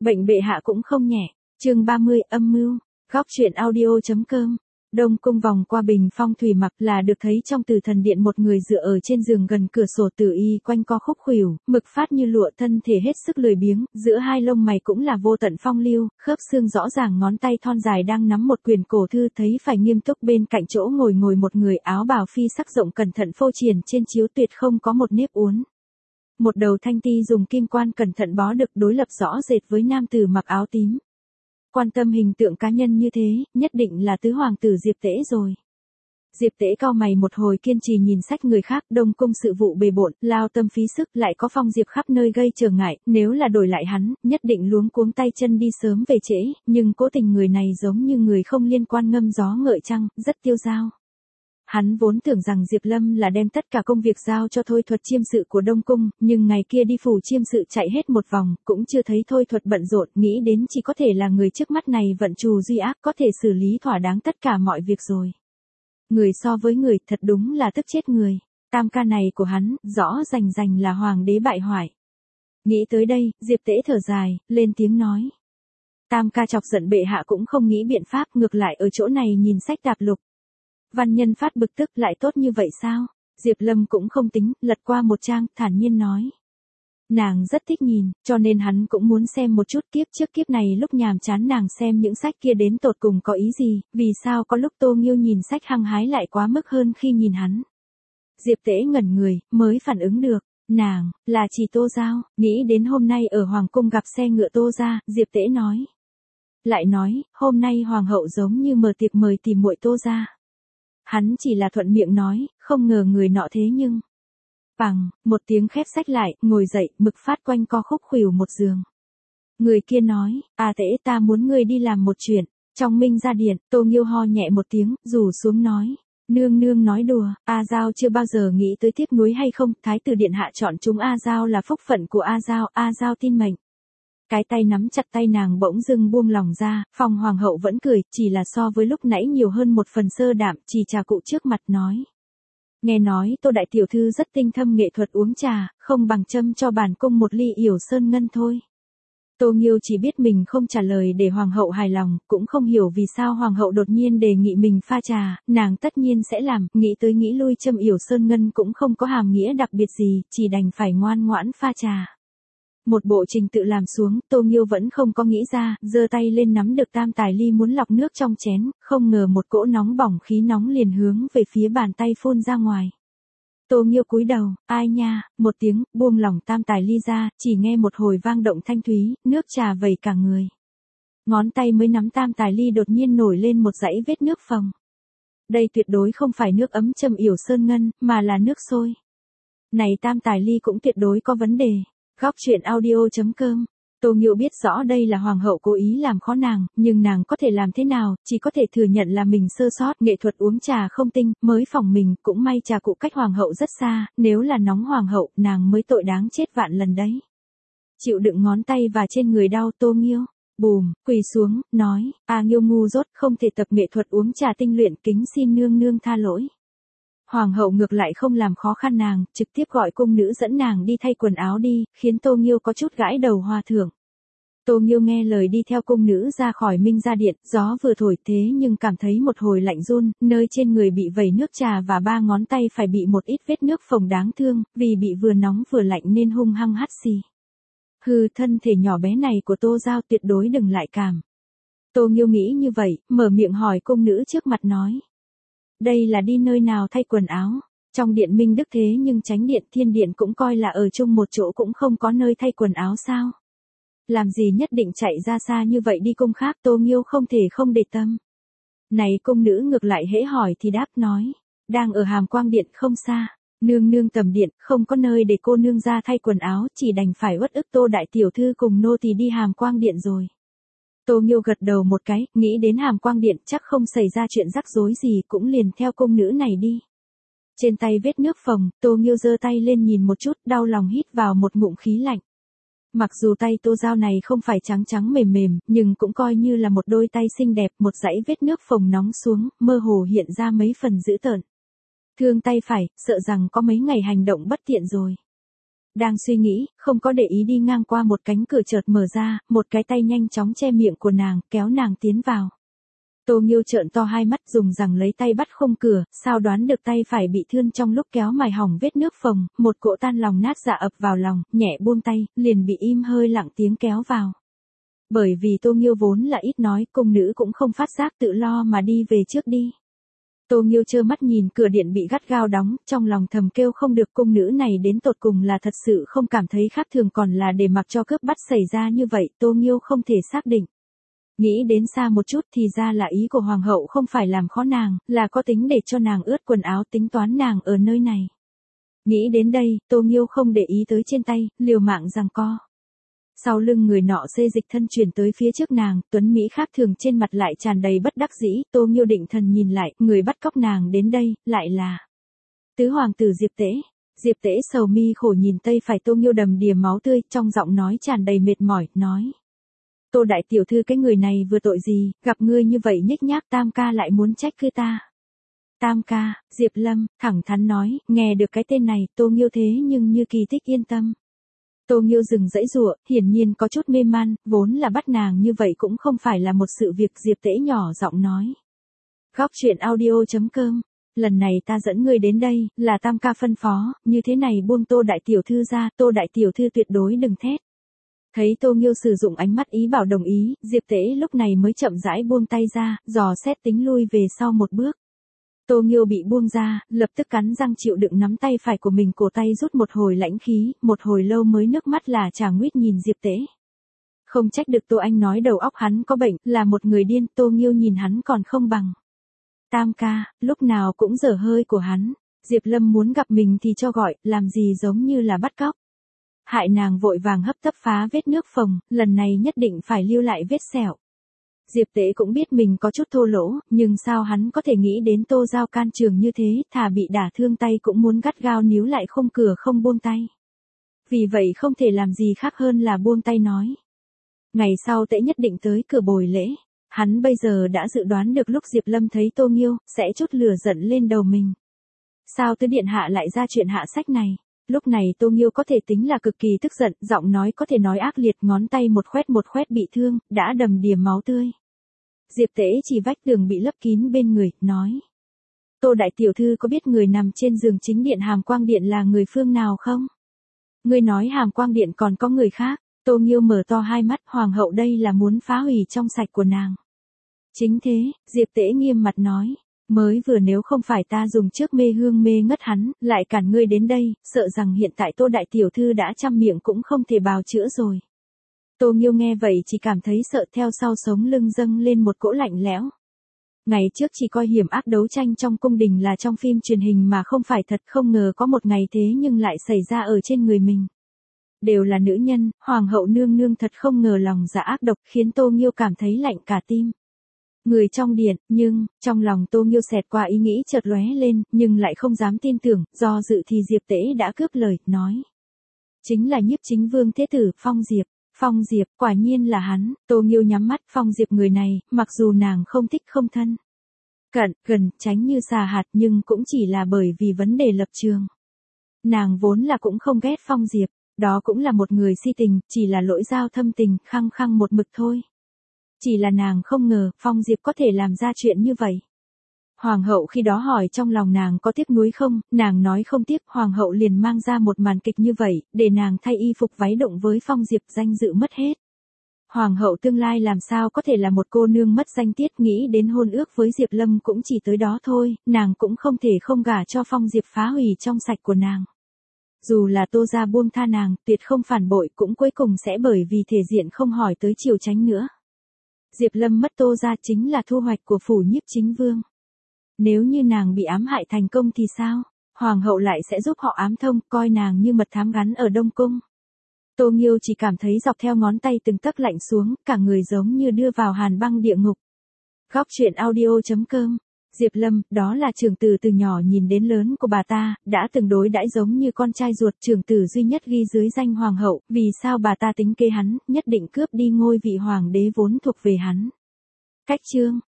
Bệnh bệ hạ cũng không nhẹ. Chương 30, âm mưu. Góc truyện audio.com. Đông cung vòng qua bình phong thủy mặc là được thấy trong Từ Thần Điện một người dựa ở trên giường gần cửa sổ tử y quanh co khúc khuỷu, mực phát như lụa, thân thể hết sức lười biếng, giữa hai lông mày cũng là vô tận phong lưu, khớp xương rõ ràng, ngón tay thon dài đang nắm một quyển cổ thư, thấy phải nghiêm túc. Bên cạnh chỗ ngồi một người áo bào phi sắc rộng cẩn thận phô triển trên chiếu, tuyệt không có một nếp uốn. Một đầu thanh ti dùng kim quan cẩn thận bó được, đối lập rõ rệt với nam tử mặc áo tím. Quan tâm hình tượng cá nhân như thế, nhất định là tứ hoàng tử Diệp Tễ rồi. Diệp Tễ cau mày một hồi, kiên trì nhìn sách người khác. Đông cung sự vụ bề bộn, lao tâm phí sức, lại có Phong Diệp khắp nơi gây trở ngại, nếu là đổi lại hắn, nhất định luống cuống tay chân đi sớm về trễ, nhưng cố tình người này giống như người không liên quan, ngâm gió ngợi trăng, rất tiêu dao. Hắn vốn tưởng rằng Diệp Lâm là đem tất cả công việc giao cho Thôi Thuật chiêm sự của Đông Cung, nhưng ngày kia đi phủ chiêm sự chạy hết một vòng, cũng chưa thấy Thôi Thuật bận rộn, nghĩ đến chỉ có thể là người trước mắt này vận trù duy ác, có thể xử lý thỏa đáng tất cả mọi việc rồi. Người so với người, thật đúng là tức chết người. Tam ca này của hắn, rõ rành là hoàng đế bại hoại. Nghĩ tới đây, Diệp Tễ thở dài, lên tiếng nói. Tam ca chọc giận bệ hạ cũng không nghĩ biện pháp, ngược lại ở chỗ này nhìn sách đạp lục. Văn nhân phát bực tức, lại tốt như vậy sao? Diệp Lâm cũng không tính, lật qua một trang, thản nhiên nói. Nàng rất thích nhìn, cho nên hắn cũng muốn xem một chút. Kiếp trước kiếp này lúc nhàm chán nàng xem những sách kia đến tột cùng có ý gì, vì sao có lúc Tô Nghiêu nhìn sách hăng hái lại quá mức hơn khi nhìn hắn. Diệp Tễ ngẩn người, mới phản ứng được, nàng, là chỉ Tô Giao, nghĩ đến hôm nay ở Hoàng cung gặp xe ngựa Tô ra, Diệp Tễ nói. Lại nói, hôm nay Hoàng hậu giống như mở tiệc mời tìm muội Tô ra. Hắn chỉ là thuận miệng nói, không ngờ người nọ thế nhưng. Bằng, một tiếng khép sách lại, ngồi dậy, mực phát quanh co khúc khuỷu một giường. Người kia nói, Tễ, ta muốn ngươi đi làm một chuyện. Trong Minh Gia Điện, Tô Nghiêu ho nhẹ một tiếng, rủ xuống nói. Nương nương nói đùa, A Giao chưa bao giờ nghĩ tới tiếc nuối hay không, Thái tử Điện hạ chọn chúng A Giao là phúc phận của A Giao tin mệnh. Cái tay nắm chặt tay nàng bỗng dưng buông lòng ra, Phong hoàng hậu vẫn cười, chỉ là so với lúc nãy nhiều hơn một phần sơ đạm, chỉ trà cụ trước mặt nói. Nghe nói Tô đại tiểu thư rất tinh thâm nghệ thuật uống trà, không bằng châm cho bản cung một ly Yểu Sơn Ngân thôi. Tô Nghiêu chỉ biết mình không trả lời để hoàng hậu hài lòng, cũng không hiểu vì sao hoàng hậu đột nhiên đề nghị mình pha trà, nàng tất nhiên sẽ làm, nghĩ tới nghĩ lui châm Yểu Sơn Ngân cũng không có hàm nghĩa đặc biệt gì, chỉ đành phải ngoan ngoãn pha trà. Một bộ trình tự làm xuống, Tô Nghiêu vẫn không có nghĩ ra, giơ tay lên nắm được tam tài ly muốn lọc nước trong chén, không ngờ một cỗ nóng bỏng khí nóng liền hướng về phía bàn tay phun ra ngoài. Tô Nghiêu cúi đầu, ai nha, một tiếng, buông lỏng tam tài ly ra, chỉ nghe một hồi vang động thanh thúy, nước trà vẩy cả người. Ngón tay mới nắm tam tài ly đột nhiên nổi lên một dãy vết nước phồng. Đây tuyệt đối không phải nước ấm châm Yểu Sơn Ngân, mà là nước sôi. Này tam tài ly cũng tuyệt đối có vấn đề. Góc truyện audio.com. Tô Nghiêu biết rõ đây là hoàng hậu cố ý làm khó nàng, nhưng nàng có thể làm thế nào, chỉ có thể thừa nhận là mình sơ sót, nghệ thuật uống trà không tinh, mới phỏng mình, cũng may trà cụ cách hoàng hậu rất xa, nếu là nóng hoàng hậu, nàng mới tội đáng chết vạn lần đấy. Chịu đựng ngón tay và trên người đau, Tô Nghiêu, bùm, quỳ xuống, nói, Nghiêu ngu dốt, không thể tập nghệ thuật uống trà tinh luyện, kính xin nương nương tha lỗi. Hoàng hậu ngược lại không làm khó khăn nàng, trực tiếp gọi cung nữ dẫn nàng đi thay quần áo đi, khiến Tô Nghiêu có chút gãi đầu hòa thượng. Tô Nghiêu nghe lời đi theo cung nữ ra khỏi Minh Gia Điện, gió vừa thổi thế nhưng cảm thấy một hồi lạnh run, nơi trên người bị vẩy nước trà và ba ngón tay phải bị một ít vết nước phồng đáng thương, vì bị vừa nóng vừa lạnh nên hung hăng hắt xì. Hừ, thân thể nhỏ bé này của Tô Giao tuyệt đối đừng lại cảm. Tô Nghiêu nghĩ như vậy, mở miệng hỏi cung nữ trước mặt nói. Đây là đi nơi nào thay quần áo? Trong điện Minh Đức thế nhưng Chánh điện Thiên điện cũng coi là ở chung một chỗ, cũng không có nơi thay quần áo sao? Làm gì nhất định chạy ra xa như vậy đi cung khác? Tô Nghiêu không thể không để tâm. Này cung nữ ngược lại hễ hỏi thì đáp nói. Đang ở Hàm Quang Điện không xa. Nương nương tầm điện, không có nơi để cô nương ra thay quần áo, chỉ đành phải uất ức Tô đại tiểu thư cùng nô tỳ đi Hàm Quang Điện rồi. Tô Nghiêu gật đầu một cái, nghĩ đến Hàm Quang Điện chắc không xảy ra chuyện rắc rối gì, cũng liền theo cung nữ này đi. Trên tay vết nước phồng, Tô Nghiêu giơ tay lên nhìn một chút, đau lòng hít vào một ngụm khí lạnh. Mặc dù tay Tô Giao này không phải trắng trắng mềm mềm, nhưng cũng coi như là một đôi tay xinh đẹp, một dãy vết nước phồng nóng xuống, mơ hồ hiện ra mấy phần dữ tợn. Thương tay phải, sợ rằng có mấy ngày hành động bất tiện rồi. Đang suy nghĩ, không có để ý đi ngang qua một cánh cửa chợt mở ra, một cái tay nhanh chóng che miệng của nàng, kéo nàng tiến vào. Tô Nghiêu trợn to hai mắt dùng rằng lấy tay bắt khung cửa, sao đoán được tay phải bị thương trong lúc kéo mài hỏng vết nước phồng, một cỗ tan lòng nát dạ ập vào lòng, nhẹ buông tay, liền bị im hơi lặng tiếng kéo vào. Bởi vì Tô Nghiêu vốn là ít nói, cung nữ cũng không phát giác tự lo mà đi về trước đi. Tô Nghiêu trơ mắt nhìn cửa điện bị gắt gao đóng, trong lòng thầm kêu không được, cung nữ này đến tột cùng là thật sự không cảm thấy khác thường còn là để mặc cho cướp bắt xảy ra như vậy, Tô Nghiêu không thể xác định. Nghĩ đến xa một chút thì ra là ý của hoàng hậu không phải làm khó nàng, là có tính để cho nàng ướt quần áo tính toán nàng ở nơi này. Nghĩ đến đây, Tô Nghiêu không để ý tới trên tay, liều mạng giằng co. Sau lưng người nọ xê dịch thân chuyển tới phía trước nàng, tuấn Mỹ khác thường trên mặt lại tràn đầy bất đắc dĩ, Tô Nghiêu định thần nhìn lại, người bắt cóc nàng đến đây, lại là tứ hoàng tử Diệp Tễ. Diệp Tễ sầu mi khổ nhìn tay phải Tô Nghiêu đầm đìa máu tươi, trong giọng nói tràn đầy mệt mỏi, nói. Tô đại tiểu thư, cái người này vừa tội gì, gặp ngươi như vậy nhếch nhác, Tam ca lại muốn trách cứ ta. Tam ca, Diệp Lâm, thẳng thắn nói, nghe được cái tên này, Tô Nghiêu thế nhưng như kỳ tích yên tâm. Tô Nghiêu dừng dãy giụa, hiển nhiên có chút mê man, vốn là bắt nàng như vậy cũng không phải là một sự việc, Diệp Tễ nhỏ giọng nói. Góc truyện audio.com, lần này ta dẫn ngươi đến đây, là Tam ca phân phó, như thế này buông Tô đại tiểu thư ra, Tô đại tiểu thư tuyệt đối đừng thét. Thấy Tô Nghiêu sử dụng ánh mắt ý bảo đồng ý, Diệp Tễ lúc này mới chậm rãi buông tay ra, dò xét tính lui về sau một bước. Tô Nghiêu bị buông ra, lập tức cắn răng chịu đựng nắm tay phải của mình, cổ tay rút một hồi lãnh khí, một hồi lâu mới nước mắt là trà nguyết nhìn Diệp Tễ. Không trách được Tô Anh nói đầu óc hắn có bệnh, là một người điên, Tô Nghiêu nhìn hắn còn không bằng. Tam ca, lúc nào cũng dở hơi của hắn, Diệp Lâm muốn gặp mình thì cho gọi, làm gì giống như là bắt cóc. Hại nàng vội vàng hấp tấp phá vết nước phồng, lần này nhất định phải lưu lại vết sẹo. Diệp Tễ cũng biết mình có chút thô lỗ, nhưng sao hắn có thể nghĩ đến Tô Giao can trường như thế, thà bị đả thương tay cũng muốn gắt gao níu lại khung cửa không buông tay. Vì vậy không thể làm gì khác hơn là buông tay nói. Ngày sau Tễ nhất định tới cửa bồi lễ. Hắn bây giờ đã dự đoán được lúc Diệp Lâm thấy Tô Nghiêu, sẽ chút lửa giận lên đầu mình. Sao tứ điện hạ lại ra chuyện hạ sách này? Lúc này Tô Nghiêu có thể tính là cực kỳ tức giận, giọng nói có thể nói ác liệt, ngón tay một khoét bị thương, đã đầm đìa máu tươi. Diệp Tễ chỉ vách tường bị lấp kín bên người, nói. Tô đại tiểu thư có biết người nằm trên giường chính điện Hàm Quang Điện là người phương nào không? Ngươi nói Hàm Quang Điện còn có người khác. Tô Nghiêu mở to hai mắt, hoàng hậu đây là muốn phá hủy trong sạch của nàng. Chính thế, Diệp Tễ nghiêm mặt nói. Mới vừa nếu không phải ta dùng trước mê hương mê ngất hắn, lại cản ngươi đến đây, sợ rằng hiện tại Tô đại tiểu thư đã trăm miệng cũng không thể bào chữa rồi. Tô Nghiêu nghe vậy chỉ cảm thấy sợ, theo sau sống lưng dâng lên một cỗ lạnh lẽo. Ngày trước chỉ coi hiểm ác đấu tranh trong cung đình là trong phim truyền hình mà không phải thật, không ngờ có một ngày thế nhưng lại xảy ra ở trên người mình. Đều là nữ nhân, hoàng hậu nương nương thật không ngờ lòng dạ ác độc, khiến Tô Nghiêu cảm thấy lạnh cả tim. Người trong điện, nhưng, trong lòng Tô Nghiêu xẹt qua ý nghĩ chợt lóe lên, nhưng lại không dám tin tưởng, do dự thì Diệp Tễ đã cướp lời, nói. Chính là Nhiếp Chính Vương Thế Tử, Phong Diệp. Phong Diệp, quả nhiên là hắn. Tô Nghiêu nhắm mắt, Phong Diệp người này, mặc dù nàng không thích không thân. Cận, gần, tránh như xà hạt nhưng cũng chỉ là bởi vì vấn đề lập trường. Nàng vốn là cũng không ghét Phong Diệp, đó cũng là một người si tình, chỉ là lỗi giao thâm tình, khăng khăng một mực thôi. Chỉ là nàng không ngờ, Phong Diệp có thể làm ra chuyện như vậy. Hoàng hậu khi đó hỏi trong lòng nàng có tiếc nuối không, nàng nói không tiếc, hoàng hậu liền mang ra một màn kịch như vậy, để nàng thay y phục váy động với Phong Diệp, danh dự mất hết. Hoàng hậu tương lai làm sao có thể là một cô nương mất danh tiết, nghĩ đến hôn ước với Diệp Lâm cũng chỉ tới đó thôi, nàng cũng không thể không gả cho Phong Diệp phá hủy trong sạch của nàng. Dù là Tô gia buông tha nàng, tuyệt không phản bội, cũng cuối cùng sẽ bởi vì thể diện không hỏi tới chiều tránh nữa. Diệp Lâm mất Tô gia chính là thu hoạch của phủ Nhiếp Chính Vương. Nếu như nàng bị ám hại thành công thì sao? Hoàng hậu lại sẽ giúp họ ám thông, coi nàng như mật thám gắn ở Đông Cung. Tô Nghiêu chỉ cảm thấy dọc theo ngón tay từng tấc lạnh xuống, cả người giống như đưa vào hàn băng địa ngục. Góc truyện audio.com, Diệp Lâm, đó là trưởng tử từ nhỏ nhìn đến lớn của bà ta, đã từng đối đãi giống như con trai ruột, trưởng tử duy nhất ghi dưới danh hoàng hậu, vì sao bà ta tính kế hắn, nhất định cướp đi ngôi vị hoàng đế vốn thuộc về hắn. Cách chương